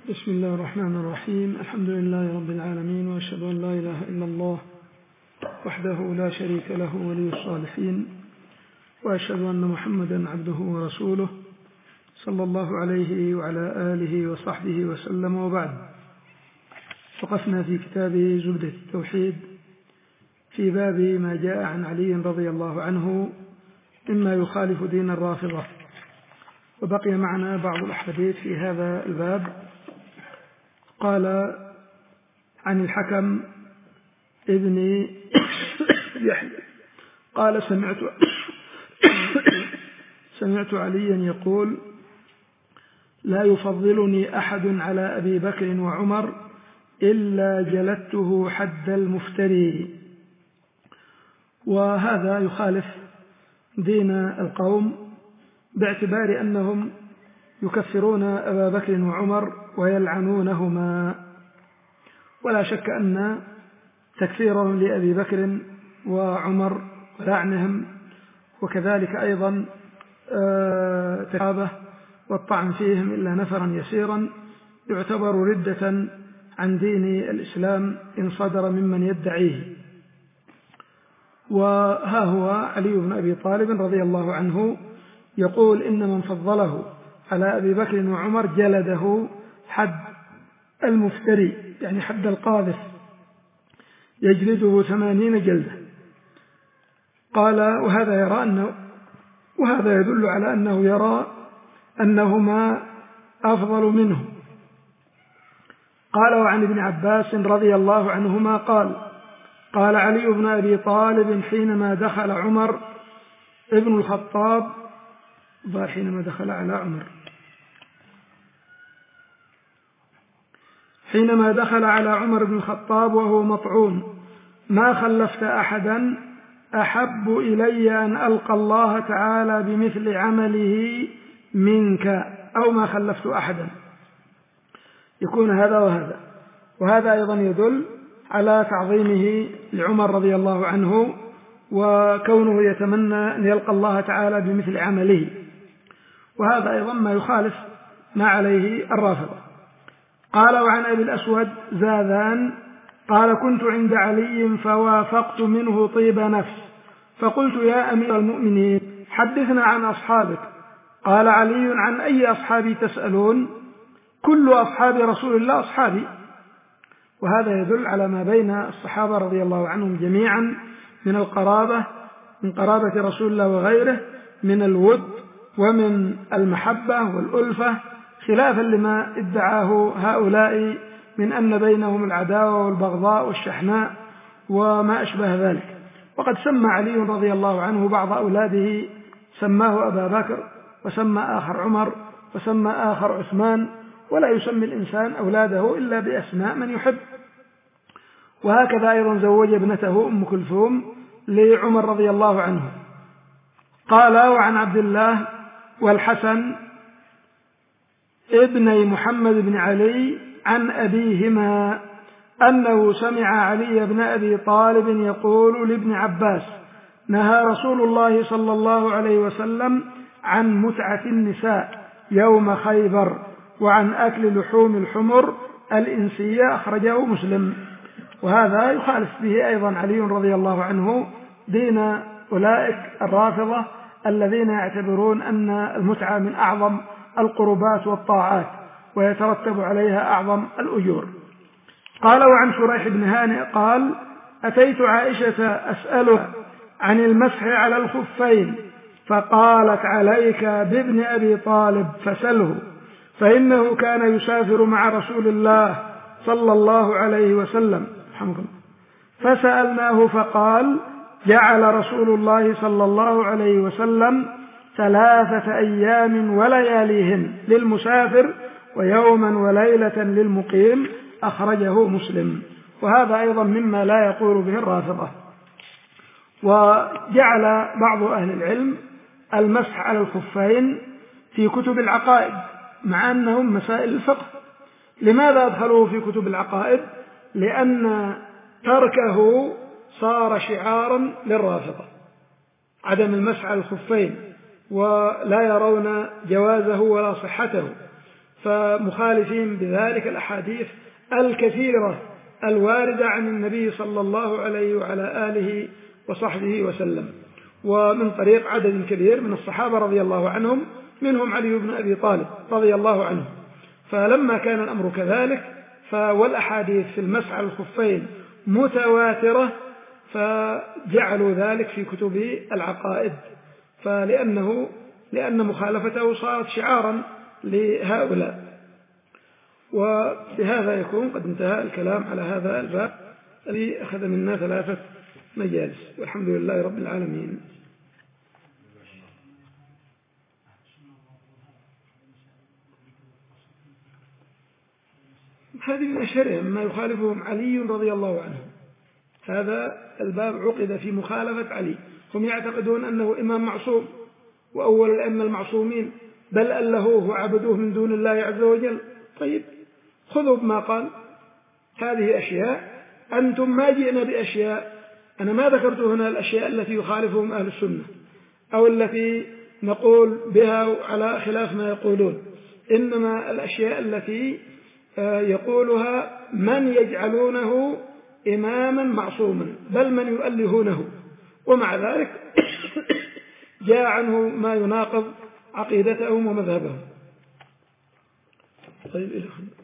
بسم الله الرحمن الرحيم. الحمد لله رب العالمين، وأشهد أن لا إله إلا الله وحده لا شريك له ولي الصالحين، وأشهد أن محمدا عبده ورسوله صلى الله عليه وعلى آله وصحبه وسلم، وبعد. وقفنا في كتاب زبدة التوحيد في باب ما جاء عن علي رضي الله عنه مما يخالف دين الرافضة، وبقي معنا بعض الأحاديث في هذا الباب. قال عن الحكم ابن يحيى قال سمعت عليا يقول: لا يفضلني أحد على أبي بكر وعمر إلا جلدته حد المفتري. وهذا يخالف دين القوم باعتبار أنهم يكفرون أبا بكر وعمر ويلعنونهما، ولا شك أن تكفيرهم لأبي بكر وعمر ولعنهم، وكذلك أيضا تكابه والطعن فيهم إلا نفرا يسيرا، يعتبر ردة عن دين الإسلام إن صدر ممن يدعيه. وها هو علي بن أبي طالب رضي الله عنه يقول: إن من فضله على أبي بكر وعمر جلده حد المفتري، يعني حد القاذف، يجلده 80 جلدة. قال: وهذا يدل على أنه يرى أنهما أفضل منه. قال: وعن ابن عباس رضي الله عنهما قال علي بن أبي طالب حينما دخل عمر ابن الخطاب حينما دخل على عمر بن الخطاب وهو مطعون: ما خلفت أحدا أحب إلي أن ألقى الله تعالى بمثل عمله منك، أو ما خلفت أحدا. يكون هذا وهذا أيضا يدل على تعظيمه لعمر رضي الله عنه، وكونه يتمنى أن يلقى الله تعالى بمثل عمله، وهذا أيضا ما يخالف ما عليه الرافضة. قال: وعن أبي الأسود زاذان قال: كنت عند علي فوافقت منه طيب نفس، فقلت: يا أمير المؤمنين، حدثنا عن أصحابك. قال علي: عن أي أصحابي تسألون؟ كل أصحاب رسول الله أصحابي. وهذا يدل على ما بين الصحابة رضي الله عنهم جميعا من القرابة، من قرابة رسول الله وغيره، من الود ومن المحبة والألفة، خلافا لما ادعاه هؤلاء من أن بينهم العداوة والبغضاء والشحناء وما أشبه ذلك. وقد سمى علي رضي الله عنه بعض أولاده، سماه أبا بكر، وسمى آخر عمر، وسمى آخر عثمان، ولا يسمي الإنسان أولاده إلا بأسماء من يحب. وهكذا أيضا زوج ابنته أم كلثوم لعمر رضي الله عنه. قال: وعن عبد الله والحسن ابني محمد بن علي عن أبيهما أنه سمع علي بن أبي طالب يقول لابن عباس: نهى رسول الله صلى الله عليه وسلم عن متعة النساء يوم خيبر، وعن أكل لحوم الحمر الإنسية، أخرجه مسلم. وهذا يخالف به أيضا علي رضي الله عنه دين أولئك الرافضة الذين يعتبرون أن المتعة من أعظم القربات والطاعات، ويترتب عليها أعظم الأجور. قال: وعن شريح بن هانئ قال: أتيت عائشة أسألها عن المسح على الخفين، فقالت: عليك بابن أبي طالب فسله، فإنه كان يسافر مع رسول الله صلى الله عليه وسلم. فسألناه فقال: جعل رسول الله صلى الله عليه وسلم 3 أيام ولياليهن للمسافر، ويوما وليلة للمقيم، أخرجه مسلم. وهذا أيضا مما لا يقول به الرافضة. وجعل بعض أهل العلم المسح على الخفين في كتب العقائد، مع أنهم مسائل الفقه. لماذا أدخلوه في كتب العقائد؟ لأن تركه صار شعارا للرافضة، عدم المسح على الخفين، ولا يرون جوازه ولا صحته، فمخالفين بذلك الأحاديث الكثيرة الواردة عن النبي صلى الله عليه وعلى آله وصحبه وسلم، ومن طريق عدد كبير من الصحابة رضي الله عنهم، منهم علي بن أبي طالب رضي الله عنه. فلما كان الأمر كذلك والأحاديث في المسح على الخفين متواترة، فجعلوا ذلك في كتب العقائد، لأن مخالفته صارت شعارا لهؤلاء. وبهذا يكون قد انتهى الكلام على هذا الباب الذي أخذ منا 3 مجالس، والحمد لله رب العالمين. هذه من أشهرهم ما يخالفهم علي رضي الله عنه. هذا الباب عقد في مخالفة علي. هم يعتقدون أنه إمام معصوم وأول الأئمة المعصومين، بل ألهوه وعبدوه من دون الله عز وجل. طيب خذوا بما قال. هذه أشياء أنتم ما جئنا بأشياء، أنا ما ذكرت هنا الأشياء التي يخالفهم أهل السنة أو التي نقول بها على خلاف ما يقولون، إنما الأشياء التي يقولها من يجعلونه إماما معصوما، بل من يؤلهونه، ومع ذلك جاء عنه ما يناقض عقيدتهم ومذهبهم. طيب